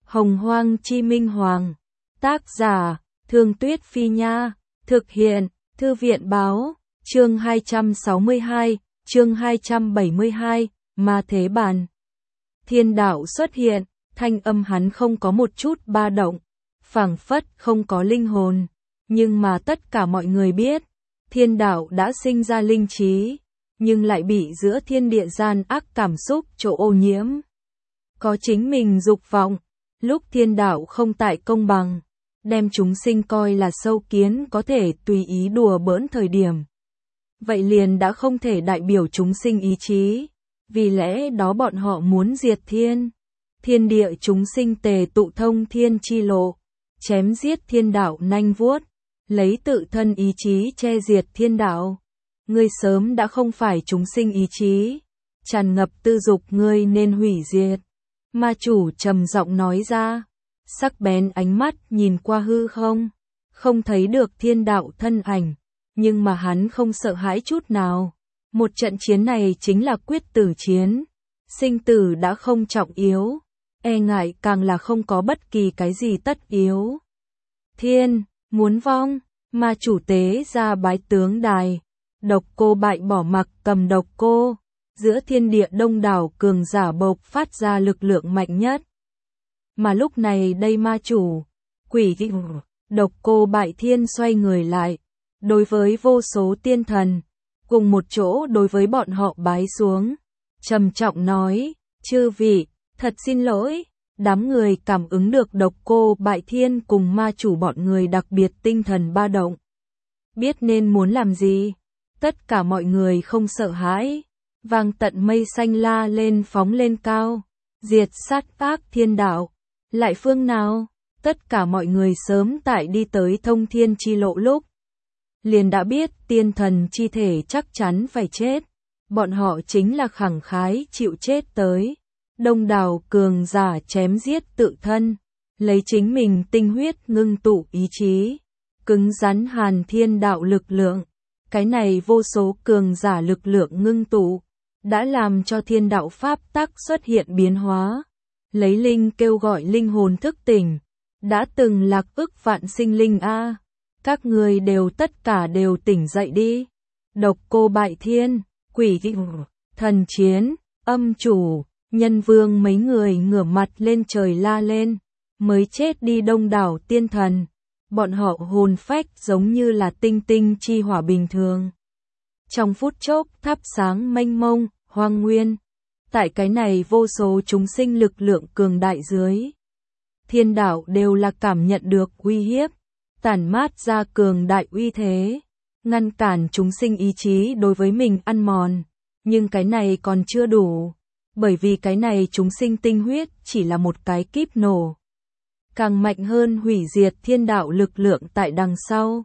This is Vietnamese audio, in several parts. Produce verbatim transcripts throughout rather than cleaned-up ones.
Hồng Hoang Chi Minh Hoàng. Tác giả, Thương Tuyết Phi Nha. Thực hiện, Thư viện Báo. Chương hai trăm sáu mươi hai, chương hai trăm bảy mươi hai, Ma Thế Bàn. Thiên đạo xuất hiện, thanh âm hắn không có một chút ba động, phảng phất không có linh hồn, nhưng mà tất cả mọi người biết, thiên đạo đã sinh ra linh trí, nhưng lại bị giữa thiên địa gian ác cảm xúc chỗ ô nhiễm. Có chính mình dục vọng, lúc thiên đạo không tại công bằng, đem chúng sinh coi là sâu kiến có thể tùy ý đùa bỡn thời điểm. Vậy liền đã không thể đại biểu chúng sinh ý chí, vì lẽ đó bọn họ muốn diệt thiên. Thiên địa chúng sinh tề tụ thông thiên chi lộ, chém giết thiên đạo nanh vuốt, lấy tự thân ý chí che diệt thiên đạo. Ngươi sớm đã không phải chúng sinh ý chí, tràn ngập tư dục ngươi nên hủy diệt. Ma chủ trầm giọng nói ra, sắc bén ánh mắt nhìn qua hư không, không thấy được thiên đạo thân ảnh, nhưng mà hắn không sợ hãi chút nào. Một trận chiến này chính là quyết tử chiến, sinh tử đã không trọng yếu, e ngại càng là không có bất kỳ cái gì tất yếu. Thiên, muốn vong, ma chủ tế ra bái tướng đài, độc cô bại bỏ mặc cầm độc cô, giữa thiên địa đông đảo cường giả bộc phát ra lực lượng mạnh nhất. Mà lúc này đây ma chủ, quỷ độc cô bại thiên xoay người lại, đối với vô số tiên thần, cùng một chỗ đối với bọn họ bái xuống, trầm trọng nói, chư vị, thật xin lỗi. Đám người cảm ứng được độc cô bại thiên cùng ma chủ bọn người đặc biệt tinh thần ba động. Biết nên muốn làm gì, tất cả mọi người không sợ hãi, vang tận mây xanh la lên phóng lên cao, diệt sát ác thiên đạo. Lại phương nào, tất cả mọi người sớm tại đi tới thông thiên chi lộ lúc, liền đã biết tiên thần chi thể chắc chắn phải chết, bọn họ chính là khẳng khái chịu chết tới. Đông đảo cường giả chém giết tự thân, lấy chính mình tinh huyết ngưng tụ ý chí, cứng rắn hàn thiên đạo lực lượng. Cái này vô số cường giả lực lượng ngưng tụ, đã làm cho thiên đạo pháp tắc xuất hiện biến hóa. Lấy linh kêu gọi linh hồn thức tỉnh, đã từng lạc ức vạn sinh linh a, các người đều tất cả đều tỉnh dậy đi. Độc cô bại thiên, quỷ thần chiến, âm chủ, nhân vương mấy người ngửa mặt lên trời la lên, mới chết đi đông đảo tiên thần, bọn họ hồn phách giống như là tinh tinh chi hỏa bình thường. Trong phút chốc thắp sáng mênh mông, hoang nguyên, tại cái này vô số chúng sinh lực lượng cường đại dưới. Thiên đạo đều là cảm nhận được uy hiếp, tản mát ra cường đại uy thế, ngăn cản chúng sinh ý chí đối với mình ăn mòn, nhưng cái này còn chưa đủ. Bởi vì cái này chúng sinh tinh huyết chỉ là một cái kíp nổ. Càng mạnh hơn hủy diệt thiên đạo lực lượng tại đằng sau.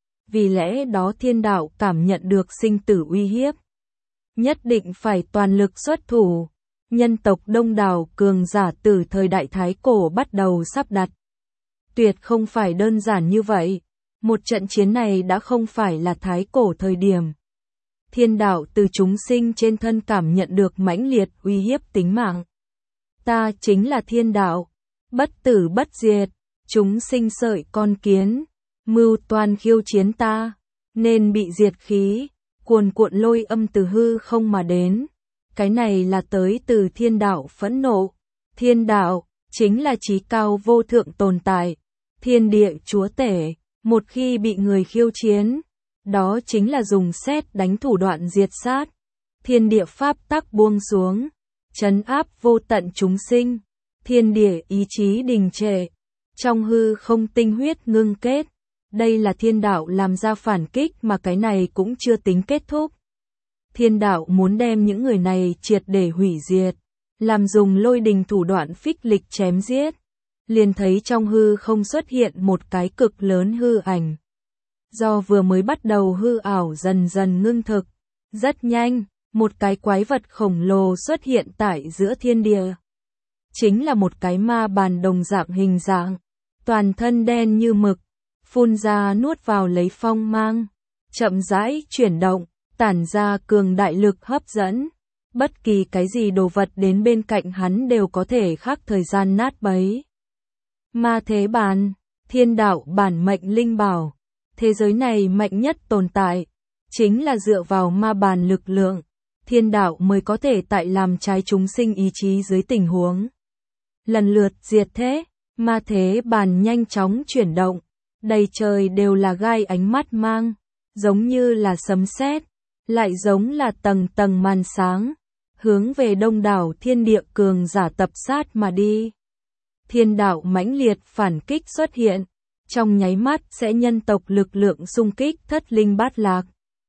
Vì lẽ đó thiên đạo cảm nhận được sinh tử uy hiếp. Nhất định phải toàn lực xuất thủ. Nhân tộc đông đảo cường giả từ thời đại Thái Cổ bắt đầu sắp đặt. Tuyệt không phải đơn giản như vậy. Một trận chiến này đã không phải là Thái Cổ thời điểm. Thiên đạo từ chúng sinh trên thân cảm nhận được mãnh liệt uy hiếp tính mạng. Ta chính là thiên đạo, bất tử bất diệt, chúng sinh sợi con kiến, mưu toan khiêu chiến ta, nên bị diệt khí, cuồn cuộn lôi âm từ hư không mà đến. Cái này là tới từ thiên đạo phẫn nộ. Thiên đạo chính là chí cao vô thượng tồn tại, thiên địa chúa tể, một khi bị người khiêu chiến, đó chính là dùng sét đánh thủ đoạn diệt sát. Thiên địa pháp tắc buông xuống, trấn áp vô tận chúng sinh. Thiên địa ý chí đình trệ, trong hư không tinh huyết ngưng kết. Đây là thiên đạo làm ra phản kích mà cái này cũng chưa tính kết thúc. Thiên đạo muốn đem những người này triệt để hủy diệt, làm dùng lôi đình thủ đoạn phích lịch chém giết. Liền thấy trong hư không xuất hiện một cái cực lớn hư ảnh. Do vừa mới bắt đầu hư ảo dần dần ngưng thực, rất nhanh, một cái quái vật khổng lồ xuất hiện tại giữa thiên địa. Chính là một cái ma bàn đồng dạng hình dạng, toàn thân đen như mực, phun ra nuốt vào lấy phong mang, chậm rãi chuyển động, tản ra cường đại lực hấp dẫn. Bất kỳ cái gì đồ vật đến bên cạnh hắn đều có thể khắc thời gian nát bấy. Ma thế bàn, thiên đạo bản mệnh linh bảo. Thế giới này mạnh nhất tồn tại, chính là dựa vào ma bàn lực lượng, thiên đạo mới có thể tại làm trái chúng sinh ý chí dưới tình huống lần lượt diệt thế. Ma thế bàn nhanh chóng chuyển động, đầy trời đều là gai ánh mắt mang, giống như là sấm sét, lại giống là tầng tầng màn sáng, hướng về đông đảo thiên địa cường giả tập sát mà đi. Thiên đạo mãnh liệt phản kích xuất hiện, trong nháy mắt sẽ nhân tộc lực lượng xung kích thất linh bát lạc.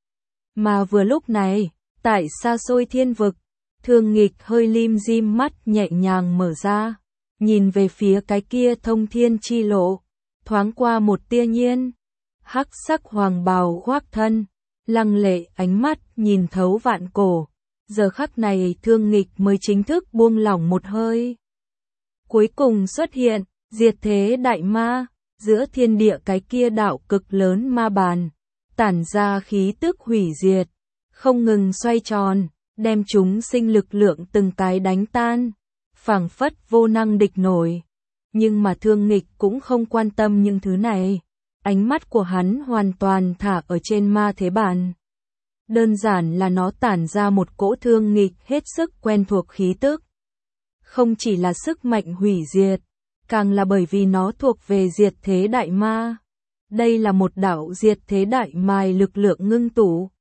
Mà vừa lúc này, tại xa xôi thiên vực, Thương Nghịch hơi lim dim mắt nhẹ nhàng mở ra, nhìn về phía cái kia thông thiên chi lộ, thoáng qua một tia nhiên, hắc sắc hoàng bào khoác thân, lăng lệ ánh mắt nhìn thấu vạn cổ. Giờ khắc này Thương Nghịch mới chính thức buông lỏng một hơi. Cuối cùng xuất hiện, diệt thế đại ma, giữa thiên địa cái kia đạo cực lớn ma bàn, tản ra khí tức hủy diệt, không ngừng xoay tròn, đem chúng sinh lực lượng từng cái đánh tan, phảng phất vô năng địch nổi. Nhưng mà Thương Nghịch cũng không quan tâm những thứ này, ánh mắt của hắn hoàn toàn thả ở trên ma thế bàn. Đơn giản là nó tản ra một cỗ Thương Nghịch hết sức quen thuộc khí tức. Không chỉ là sức mạnh hủy diệt, càng là bởi vì nó thuộc về diệt thế đại ma. Đây là một đạo diệt thế đại mài lực lượng ngưng tụ.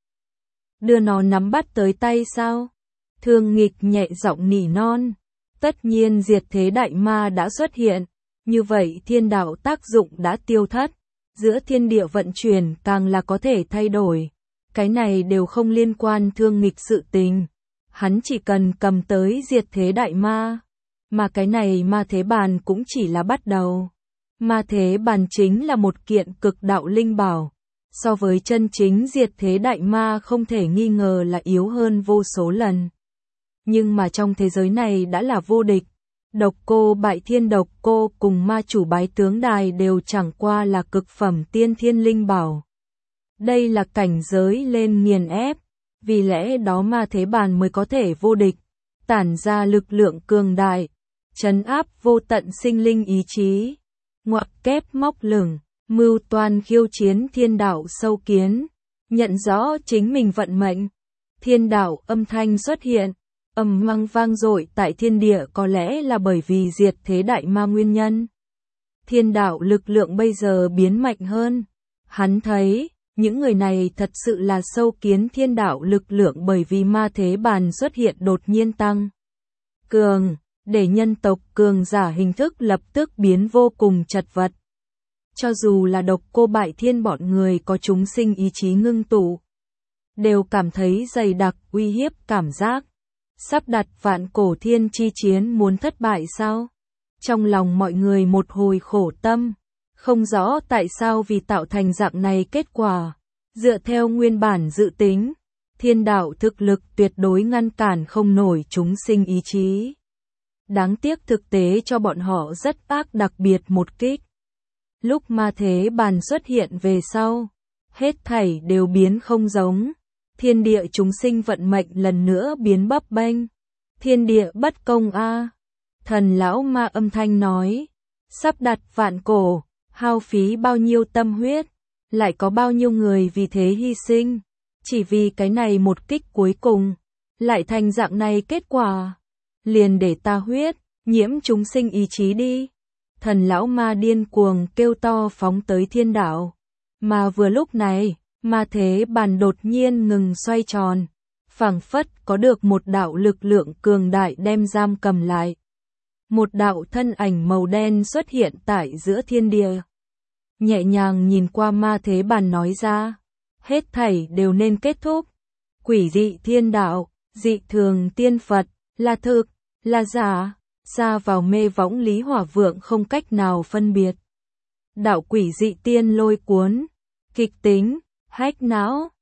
Đưa nó nắm bắt tới tay sao? Thương Nghịch nhẹ giọng nỉ non. Tất nhiên diệt thế đại ma đã xuất hiện, như vậy thiên đạo tác dụng đã tiêu thất, giữa thiên địa vận chuyển càng là có thể thay đổi. Cái này đều không liên quan Thương Nghịch sự tình. Hắn chỉ cần cầm tới diệt thế đại ma. Mà cái này ma thế bàn cũng chỉ là bắt đầu. Ma thế bàn chính là một kiện cực đạo linh bảo. So với chân chính diệt thế đại ma không thể nghi ngờ là yếu hơn vô số lần. Nhưng mà trong thế giới này đã là vô địch. Độc Cô Bại Thiên Độc Cô cùng ma chủ Bái Tướng Đài đều chẳng qua là cực phẩm tiên thiên linh bảo. Đây là cảnh giới lên nghiền ép, vì lẽ đó ma thế bàn mới có thể vô địch, tản ra lực lượng cường đại, trấn áp vô tận sinh linh ý chí, ngoặc kép móc lửng, mưu toan khiêu chiến thiên đạo sâu kiến, nhận rõ chính mình vận mệnh. Thiên đạo âm thanh xuất hiện, ầm vang vang dội tại thiên địa, có lẽ là bởi vì diệt thế đại ma nguyên nhân. Thiên đạo lực lượng bây giờ biến mạnh hơn, hắn thấy những người này thật sự là sâu kiến thiên đạo lực lượng bởi vì ma thế bàn xuất hiện đột nhiên tăng cường, để nhân tộc cường giả hình thức lập tức biến vô cùng chật vật. Cho dù là Độc Cô Bại Thiên bọn người có chúng sinh ý chí ngưng tụ, đều cảm thấy dày đặc uy hiếp cảm giác. Sắp đặt vạn cổ thiên chi chiến muốn thất bại sao? Trong lòng mọi người một hồi khổ tâm, không rõ tại sao vì tạo thành dạng này kết quả. Dựa theo nguyên bản dự tính, thiên đạo thực lực tuyệt đối ngăn cản không nổi chúng sinh ý chí. Đáng tiếc thực tế cho bọn họ rất ác, đặc biệt một kích. Lúc ma thế bàn xuất hiện về sau, hết thảy đều biến không giống. Thiên địa chúng sinh vận mệnh lần nữa biến bấp bênh. Thiên địa bất công a. Thần lão ma âm thanh nói, sắp đặt vạn cổ, hao phí bao nhiêu tâm huyết, lại có bao nhiêu người vì thế hy sinh, chỉ vì cái này một kích cuối cùng, lại thành dạng này kết quả. Liền để ta huyết nhiễm chúng sinh ý chí đi. Thần lão ma điên cuồng kêu to phóng tới thiên đạo. Mà vừa lúc này, ma thế bàn đột nhiên ngừng xoay tròn, phảng phất có được một đạo lực lượng cường đại đem giam cầm lại. Một đạo thân ảnh màu đen xuất hiện tại giữa thiên địa. Nhẹ nhàng nhìn qua ma thế bàn nói ra, hết thảy đều nên kết thúc. Quỷ dị thiên đạo, dị thường tiên Phật, là thực, là giả, xa vào mê võng Lý Hỏa Vượng không cách nào phân biệt. Đạo quỷ dị tiên lôi cuốn, kịch tính, hách não,